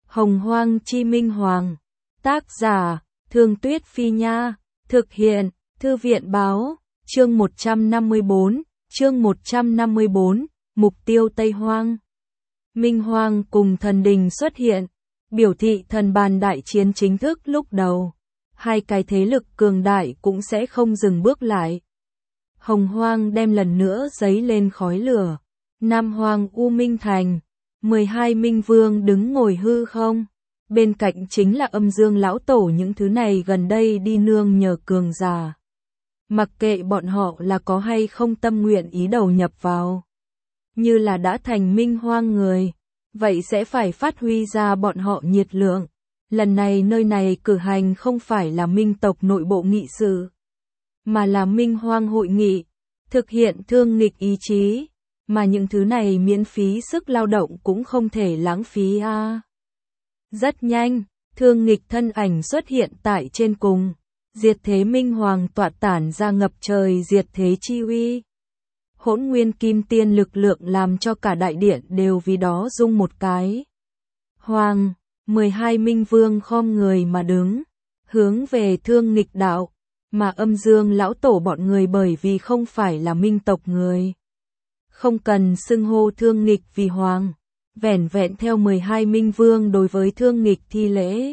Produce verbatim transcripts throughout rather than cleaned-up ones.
Hồng Hoang Chi Minh Hoàng. Tác giả, Thương Tuyết Phi Nha. Thực hiện, Thư viện Báo. Chương một trăm năm mươi bốn. Chương một trăm năm mươi bốn. Mục tiêu Tây Hoang. Minh Hoang cùng thần đình xuất hiện, biểu thị thần bàn đại chiến chính thức lúc đầu. Hai cái thế lực cường đại cũng sẽ không dừng bước lại. Hồng Hoang đem lần nữa dấy lên khói lửa. Nam Hoang U Minh Thành, mười hai Minh Vương đứng ngồi hư không. Bên cạnh chính là Âm Dương lão tổ, những thứ này gần đây đi nương nhờ cường giả. Mặc kệ bọn họ là có hay không tâm nguyện ý đầu nhập vào, như là đã thành Minh Hoang người, vậy sẽ phải phát huy ra bọn họ nhiệt lượng. Lần này nơi này cử hành không phải là Minh tộc nội bộ nghị sự, mà là Minh Hoang hội nghị, thực hiện thương nghịch ý chí, mà những thứ này miễn phí sức lao động cũng không thể lãng phí a. À. Rất nhanh, thương nghịch thân ảnh xuất hiện tại trên cùng, diệt thế Minh Hoàng tọa tản ra ngập trời diệt thế chi uy. Hỗn nguyên kim tiên lực lượng làm cho cả đại điện đều vì đó rung một cái. Hoàng, mười hai Minh Vương khom người mà đứng, hướng về thương nghịch đạo, mà Âm Dương lão tổ bọn người bởi vì không phải là Minh tộc người, không cần xưng hô thương nghịch vì Hoàng, vẻn vẹn theo mười hai Minh Vương đối với thương nghịch thi lễ.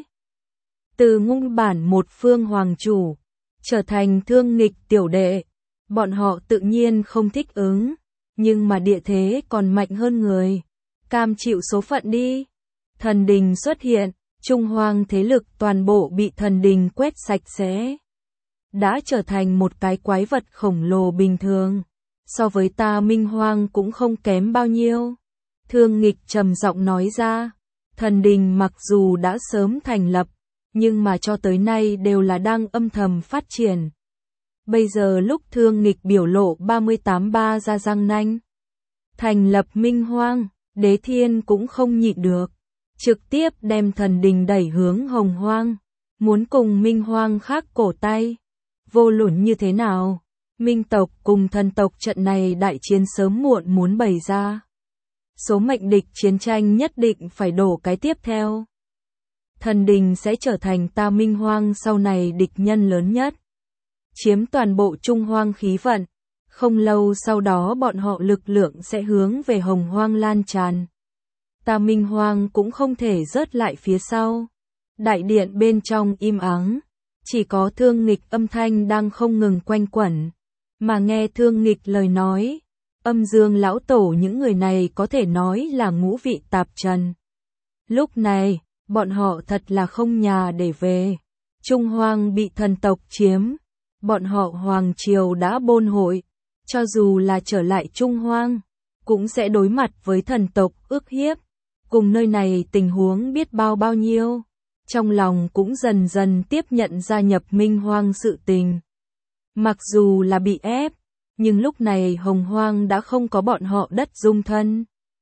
Từ nguyên bản một phương hoàng chủ, trở thành thương nghịch tiểu đệ, bọn họ tự nhiên không thích ứng, nhưng mà địa thế còn mạnh hơn người, cam chịu số phận đi. Thần đình xuất hiện, Trung Hoang thế lực toàn bộ bị thần đình quét sạch sẽ, đã trở thành một cái quái vật khổng lồ bình thường, so với ta Minh Hoang cũng không kém bao nhiêu. Thương nghịch trầm giọng nói ra, thần đình mặc dù đã sớm thành lập, nhưng mà cho tới nay đều là đang âm thầm phát triển. Bây giờ lúc thương nghịch biểu lộ ba mươi tám ba ra răng nanh, thành lập Minh Hoang, Đế Thiên cũng không nhịn được, trực tiếp đem thần đình đẩy hướng Hồng Hoang, muốn cùng Minh Hoang khác cổ tay. Vô luận như thế nào, Minh tộc cùng thần tộc trận này đại chiến sớm muộn muốn bày ra. Số mệnh địch chiến tranh nhất định phải đổ cái tiếp theo. Thần đình sẽ trở thành ta Minh Hoang sau này địch nhân lớn nhất, chiếm toàn bộ Trung Hoang khí vận. Không lâu sau đó bọn họ lực lượng sẽ hướng về Hồng Hoang lan tràn. Ta Minh Hoang cũng không thể rớt lại phía sau. Đại điện bên trong im ắng, chỉ có thương nghịch âm thanh đang không ngừng quanh quẩn. Mà nghe thương nghịch lời nói, Âm Dương lão tổ những người này có thể nói là ngũ vị tạp trần. Lúc này, bọn họ thật là không nhà để về. Trung Hoang bị thần tộc chiếm, bọn họ Hoàng Triều đã bôn hội, cho dù là trở lại Trung Hoang, cũng sẽ đối mặt với thần tộc ức hiếp, cùng nơi này tình huống biết bao bao nhiêu, trong lòng cũng dần dần tiếp nhận gia nhập Minh Hoang sự tình. Mặc dù là bị ép, nhưng lúc này Hồng Hoang đã không có bọn họ đất dung thân.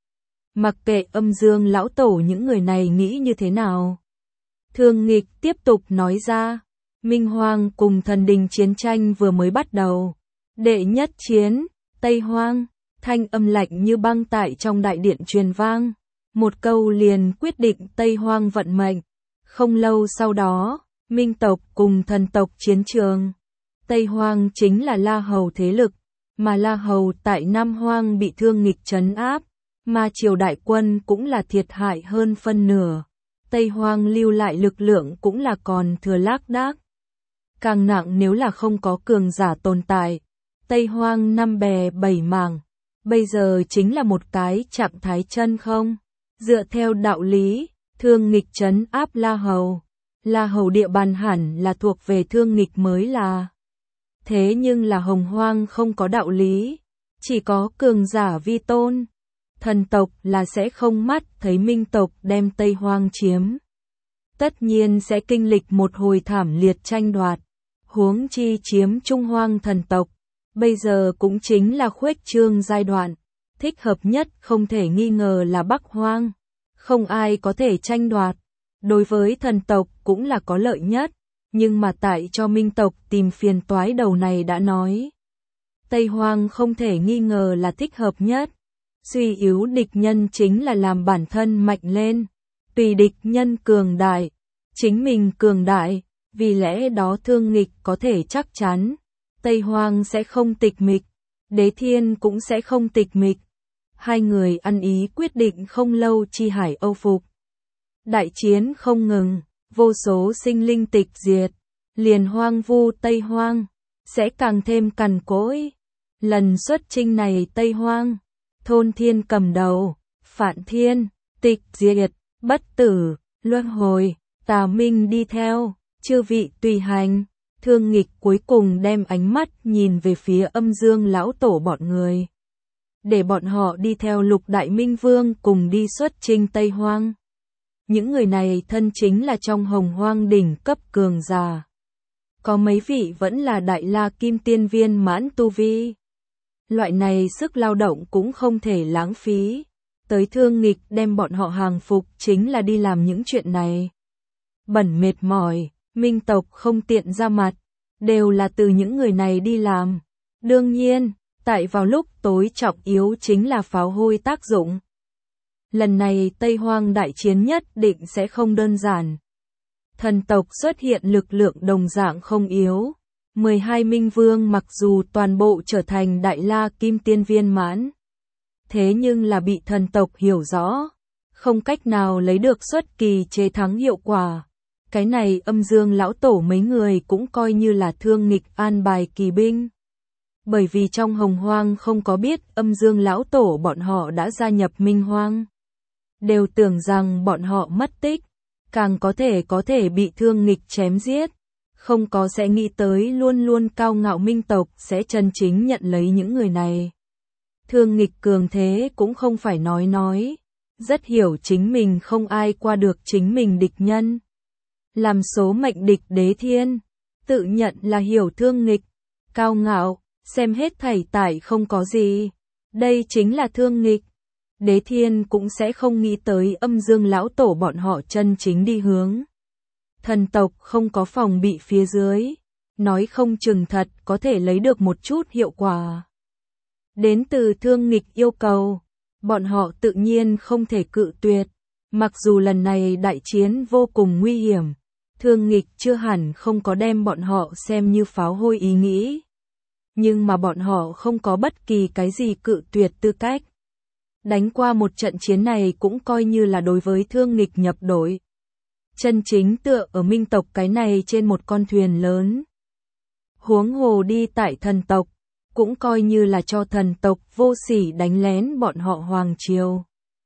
Mặc kệ Âm Dương lão tổ những người này nghĩ như thế nào, thương nghịch tiếp tục nói ra, Minh Hoang cùng thần đình chiến tranh vừa mới bắt đầu. Đệ nhất chiến, Tây Hoang, thanh âm lạnh như băng tại trong đại điện truyền vang, một câu liền quyết định Tây Hoang vận mệnh. Không lâu sau đó, Minh tộc cùng thần tộc chiến trường. Tây Hoang chính là La Hầu thế lực, mà La Hầu tại Nam Hoang bị thương nghịch trấn áp, mà triều đại quân cũng là thiệt hại hơn phân nửa. Tây Hoang lưu lại lực lượng cũng là còn thừa lác đác. Càng nặng nếu là không có cường giả tồn tại. Tây Hoang năm bè bảy mảng, bây giờ chính là một cái trạng thái chân không. Dựa theo đạo lý, thương nghịch trấn áp La Hầu, La Hầu địa bàn hẳn là thuộc về thương nghịch mới là. Thế nhưng là Hồng Hoang không có đạo lý, chỉ có cường giả vi tôn. Thần tộc là sẽ không mắt thấy Minh tộc đem Tây Hoang chiếm. Tất nhiên sẽ kinh lịch một hồi thảm liệt tranh đoạt, huống chi chiếm Trung Hoang thần tộc. Bây giờ cũng chính là khuếch trương giai đoạn, thích hợp nhất không thể nghi ngờ là Bắc Hoang, không ai có thể tranh đoạt, đối với thần tộc cũng là có lợi nhất, nhưng mà tại cho Minh tộc tìm phiền toái đầu này đã nói. Tây Hoang không thể nghi ngờ là thích hợp nhất, suy yếu địch nhân chính là làm bản thân mạnh lên, tùy địch nhân cường đại, chính mình cường đại, vì lẽ đó Thương Nghịch có thể chắc chắn, Tây Hoang sẽ không tịch mịch, Đế Thiên cũng sẽ không tịch mịch. Hai người ăn ý quyết định không lâu chi hải âu phục. Đại chiến không ngừng, vô số sinh linh tịch diệt, liền hoang vu Tây Hoang, sẽ càng thêm cằn cỗi. Lần xuất chinh này Tây Hoang, Thôn Thiên cầm đầu, Phạn Thiên, tịch diệt, bất tử, luân hồi, Tà Minh đi theo, chư vị tùy hành. Thương Nghịch cuối cùng đem ánh mắt nhìn về phía Âm Dương lão tổ bọn người. Để bọn họ đi theo Lục Đại Minh Vương cùng đi xuất chinh Tây Hoang. Những người này thân chính là trong Hồng Hoang đỉnh cấp cường giả. Có mấy vị vẫn là Đại La Kim Tiên viên mãn tu vi. Loại này sức lao động cũng không thể lãng phí. Tới Thương Nghịch đem bọn họ hàng phục chính là đi làm những chuyện này. Bẩn mệt mỏi, Minh tộc không tiện ra mặt, đều là từ những người này đi làm. Đương nhiên, tại vào lúc tối trọng yếu chính là pháo hôi tác dụng. Lần này Tây Hoang đại chiến nhất định sẽ không đơn giản. Thần tộc xuất hiện lực lượng đồng dạng không yếu. mười hai Minh Vương mặc dù toàn bộ trở thành Đại La Kim Tiên viên mãn. Thế nhưng là bị thần tộc hiểu rõ. Không cách nào lấy được xuất kỳ chế thắng hiệu quả. Cái này Âm Dương lão tổ mấy người cũng coi như là Thương Nghịch an bài kỳ binh. Bởi vì trong Hồng Hoang không có biết Âm Dương lão tổ bọn họ đã gia nhập Minh Hoang. Đều tưởng rằng bọn họ mất tích, càng có thể có thể bị Thương Nghịch chém giết. Không có sẽ nghĩ tới luôn luôn cao ngạo Minh tộc sẽ chân chính nhận lấy những người này. Thương Nghịch cường thế cũng không phải nói nói. Rất hiểu chính mình không ai qua được chính mình địch nhân. Làm số mệnh địch Đế Thiên, tự nhận là hiểu Thương Nghịch, cao ngạo, xem hết thảy tại không có gì. Đây chính là Thương Nghịch. Đế Thiên cũng sẽ không nghĩ tới Âm Dương lão tổ bọn họ chân chính đi hướng. Thần tộc không có phòng bị phía dưới, nói không chừng thật có thể lấy được một chút hiệu quả. Đến từ Thương Nghịch yêu cầu, bọn họ tự nhiên không thể cự tuyệt, mặc dù lần này đại chiến vô cùng nguy hiểm. Thương Nghịch chưa hẳn không có đem bọn họ xem như pháo hôi ý nghĩ. Nhưng mà bọn họ không có bất kỳ cái gì cự tuyệt tư cách. Đánh qua một trận chiến này cũng coi như là đối với Thương Nghịch nhập đội. Chân chính tựa ở Minh tộc cái này trên một con thuyền lớn. Huống hồ đi tại thần tộc, cũng coi như là cho thần tộc vô sỉ đánh lén bọn họ Hoàng Triều.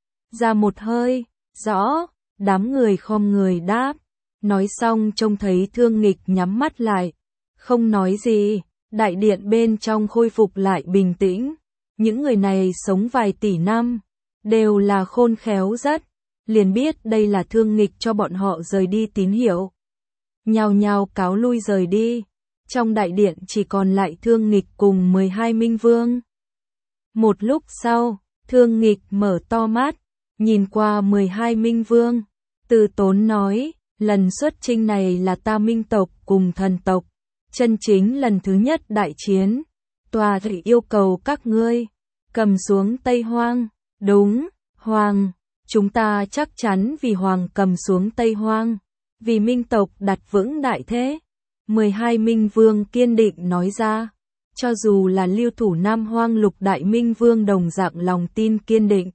Ra một hơi, rõ, đám người khom người đáp. Nói xong trông thấy Thương Nghịch nhắm mắt lại, không nói gì, đại điện bên trong khôi phục lại bình tĩnh. Những người này sống vài tỷ năm, đều là khôn khéo rất, liền biết đây là Thương Nghịch cho bọn họ rời đi tín hiệu. Nhao nhao cáo lui rời đi, trong đại điện chỉ còn lại Thương Nghịch cùng mười hai Minh Vương. Một lúc sau, Thương Nghịch mở to mắt, nhìn qua mười hai Minh Vương, từ tốn nói. Lần xuất chinh này là ta Minh tộc cùng thần tộc, chân chính lần thứ nhất đại chiến. Tòa thị yêu cầu các ngươi cầm xuống Tây Hoang. Đúng, Hoàng, chúng ta chắc chắn vì Hoàng cầm xuống Tây Hoang, vì Minh tộc đặt vững đại thế. mười hai Minh Vương kiên định nói ra, cho dù là lưu thủ Nam Hoang Lục Đại Minh Vương đồng dạng lòng tin kiên định.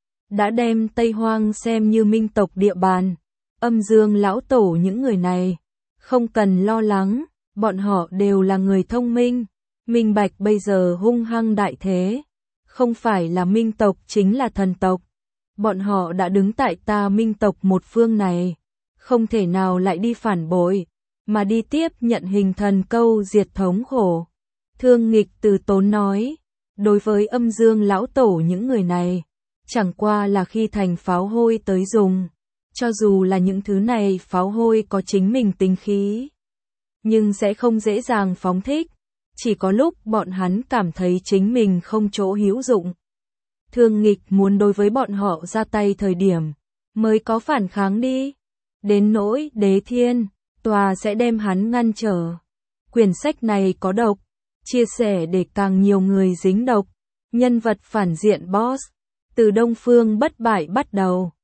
Đã đem Tây Hoang xem như Minh tộc địa bàn. Âm Dương lão tổ những người này, không cần lo lắng, bọn họ đều là người thông minh, minh bạch bây giờ hung hăng đại thế, không phải là Minh tộc chính là thần tộc. Bọn họ đã đứng tại ta Minh tộc một phương này, không thể nào lại đi phản bội, mà đi tiếp nhận hình thần câu diệt thống khổ. Thương Nghịch từ tốn nói, đối với Âm Dương lão tổ những người này, chẳng qua là khi thành pháo hôi tới dùng. Cho dù là những thứ này pháo hôi có chính mình tính khí, nhưng sẽ không dễ dàng phóng thích, chỉ có lúc bọn hắn cảm thấy chính mình không chỗ hữu dụng. Thương Nghịch muốn đối với bọn họ ra tay thời điểm, mới có phản kháng đi. Đến nỗi Đế Thiên, tòa sẽ đem hắn ngăn trở. Quyển sách này có độc, chia sẻ để càng nhiều người dính độc. Nhân vật phản diện boss, từ Đông Phương bất bại bắt đầu.